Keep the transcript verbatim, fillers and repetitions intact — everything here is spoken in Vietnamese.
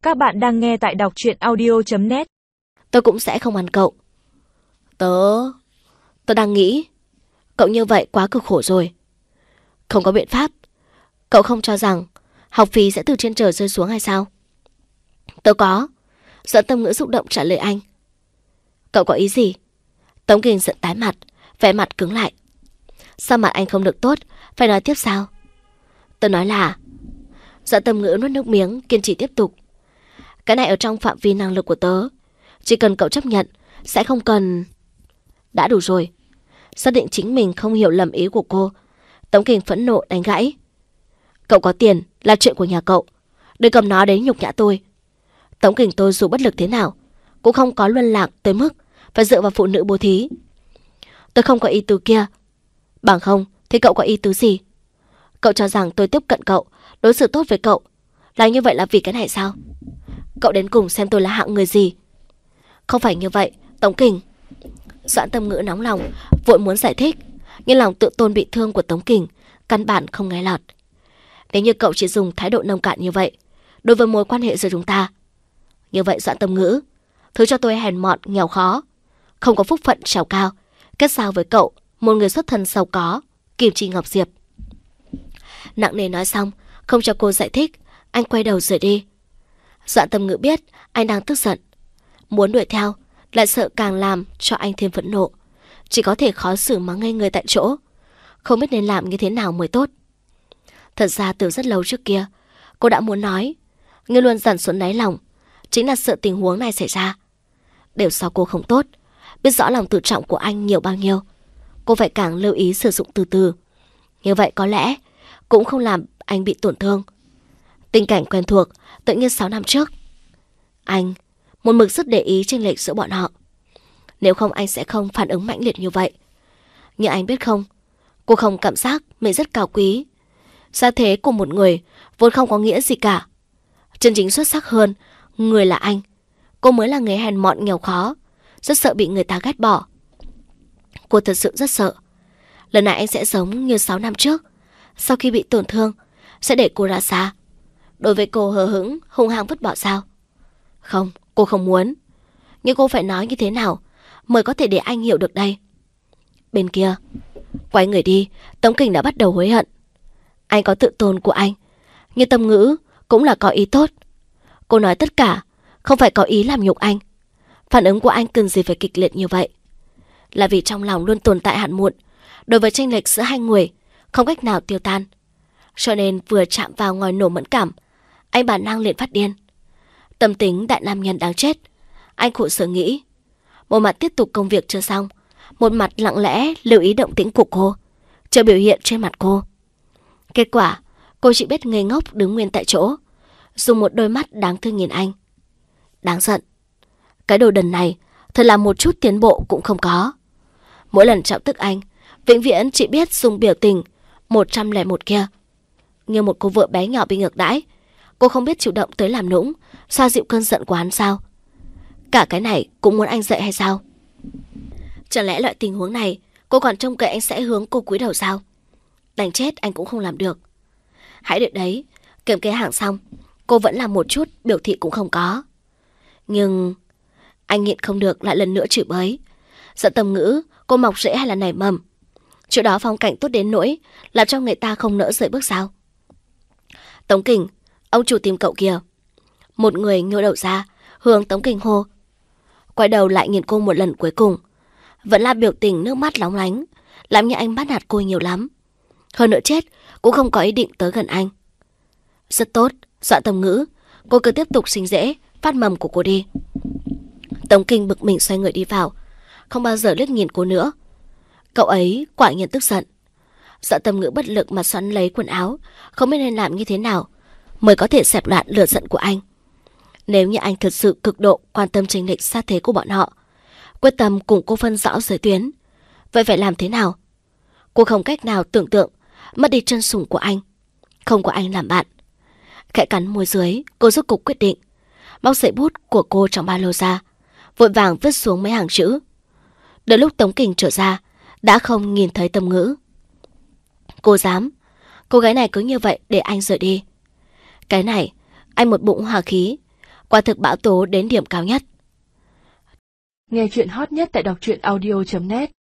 Các bạn đang nghe tại đọc truyện audio chấm net. Tôi cũng sẽ không ăn cậu. Tớ... Tớ đang nghĩ cậu như vậy quá cực khổ rồi. Không có biện pháp. Cậu không cho rằng học phí sẽ từ trên trời rơi xuống hay sao? Tớ có. Doãn Tâm Ngữ xúc động trả lời anh. Cậu có ý gì? Tống Kình giận tái mặt, vẻ mặt cứng lại. Sao mặt anh không được tốt? Phải nói tiếp sao? Tớ nói là... Doãn Tâm Ngữ nuốt nước miếng, kiên trì tiếp tục. Cái này ở trong phạm vi năng lực của tớ. Chỉ cần cậu chấp nhận, sẽ không cần... Đã đủ rồi. Xác định chính mình không hiểu lầm ý của cô, Tống Kình phẫn nộ đánh gãy. Cậu có tiền là chuyện của nhà cậu, đừng cầm nó đến nhục nhã tôi. Tống Kình tôi dù bất lực thế nào cũng không có luân lạc tới mức phải dựa vào phụ nữ bố thí. Tôi không có ý tứ kia. Bằng không thì cậu có ý tứ gì? Cậu cho rằng tôi tiếp cận cậu, đối xử tốt với cậu là như vậy là vì cái này sao? Cậu đến cùng xem tôi là hạng người gì? Không phải như vậy, Tống Kình. Doãn Tâm Ngữ nóng lòng, vội muốn giải thích, nhưng lòng tự tôn bị thương của Tống Kình căn bản không nghe lọt. Nếu như cậu chỉ dùng thái độ nông cạn như vậy đối với mối quan hệ giữa chúng ta, như vậy Doãn Tâm Ngữ, thứ cho tôi hèn mọn, nghèo khó, không có phúc phận trèo cao, kết giao với cậu, một người xuất thân giàu có, Kim Chi Ngọc Diệp. Nặng nề nói xong, không cho cô giải thích, anh quay đầu rời đi. Doãn Tâm Ngữ biết anh đang tức giận, muốn đuổi theo, lại sợ càng làm cho anh thêm phẫn nộ, chỉ có thể khó xử mắng ngây người tại chỗ, không biết nên làm như thế nào mới tốt. Thật ra từ rất lâu trước kia, cô đã muốn nói, nhưng luôn dằn xuống đáy lòng, chính là sợ tình huống này xảy ra. Đều do cô không tốt, biết rõ lòng tự trọng của anh nhiều bao nhiêu, cô phải càng lưu ý sử dụng từ từ. Như vậy có lẽ cũng không làm anh bị tổn thương. Tình cảnh quen thuộc tự nhiên sáu năm trước, anh một mực rất để ý chênh lệch giữa bọn họ. Nếu không anh sẽ không phản ứng mãnh liệt như vậy. Nhưng anh biết không, cô không cảm giác mình rất cao quý. Gia thế của một người vốn không có nghĩa gì cả. Chân chính xuất sắc hơn người là anh. Cô mới là người hèn mọn nghèo khó, rất sợ bị người ta ghét bỏ. Cô thật sự rất sợ lần này anh sẽ giống như sáu năm trước, sau khi bị tổn thương sẽ để cô ra xa, đối với cô hờ hững hung hăng vứt bỏ sao? Không, cô không muốn. Nhưng cô phải nói như thế nào mới có thể để anh hiểu được đây? Bên kia, quay người đi, Tống Kình đã bắt đầu hối hận. Anh có tự tôn của anh, nhưng Tâm Ngữ cũng là có ý tốt. Cô nói tất cả không phải có ý làm nhục anh. Phản ứng của anh cần gì phải kịch liệt như vậy? Là vì trong lòng luôn tồn tại hạn muộn đối với chênh lệch giữa hai người, không cách nào tiêu tan. Cho nên vừa chạm vào ngòi nổ mẫn cảm, anh bản năng liền phát điên. Tâm tính đại nam nhân đáng chết. Anh khổ sở nghĩ, một mặt tiếp tục công việc chưa xong, một mặt lặng lẽ lưu ý động tĩnh của cô, chờ biểu hiện trên mặt cô. Kết quả, cô chỉ biết ngây ngốc đứng nguyên tại chỗ, dùng một đôi mắt đáng thương nhìn anh. Đáng giận. Cái đồ đần này thật là một chút tiến bộ cũng không có. Mỗi lần chọc tức anh, vĩnh viễn chỉ biết dùng biểu tình một trăm lẻ một kia. Như một cô vợ bé nhỏ bị ngược đãi, cô không biết chủ động tới làm nũng, xoa dịu cơn giận của hắn sao? Cả cái này cũng muốn anh dạy hay sao? Chẳng lẽ loại tình huống này cô còn trông cậy anh sẽ hướng cô cúi đầu sao? Đánh chết anh cũng không làm được. Hãy đợi đấy, kiểm kê hàng xong, cô vẫn làm một chút biểu thị cũng không có. Nhưng anh nhịn không được lại lần nữa chửi bới. Giận Tâm Ngữ, cô mọc rễ hay là nảy mầm? Chỗ đó phong cảnh tốt đến nỗi làm cho người ta không nỡ rời bước sao? Tống Kình, ông chủ tìm cậu kìa. Một người nhô đầu ra, hướng Tống Kình hô. Quay đầu lại nhìn cô một lần cuối cùng, vẫn là biểu tình nước mắt lóng lánh, làm như anh bắt nạt cô nhiều lắm. Hơn nữa chết cũng không có ý định tới gần anh. Rất tốt, Doãn Tâm Ngữ, cô cứ tiếp tục sinh rễ phát mầm của cô đi. Tống Kình bực mình xoay người đi vào, không bao giờ liếc nhìn cô nữa. Cậu ấy quả nhiên tức giận. Doãn Tâm Ngữ bất lực mà xoắn lấy quần áo, không biết nên làm như thế nào mới có thể xẹp loạn lửa giận của anh. Nếu như anh thật sự cực độ quan tâm chênh lệch xa thế của bọn họ, quyết tâm cùng cô phân rõ giới tuyến, vậy phải làm thế nào? Cô không cách nào tưởng tượng mất đi chân sủng của anh, không có anh làm bạn. Khẽ cắn môi dưới, cô rốt cục quyết định, móc sợi bút của cô trong ba lô ra, vội vàng viết xuống mấy hàng chữ. Đến lúc Tống Kình trở ra, đã không nhìn thấy Tâm Ngữ. Cô dám, cô gái này cứ như vậy để anh rời đi. Cái này, anh một bụng hỏa khí, Quả thực bão tố đến điểm cao nhất. Nghe chuyện hot nhất tại đọc truyện audio chấm net.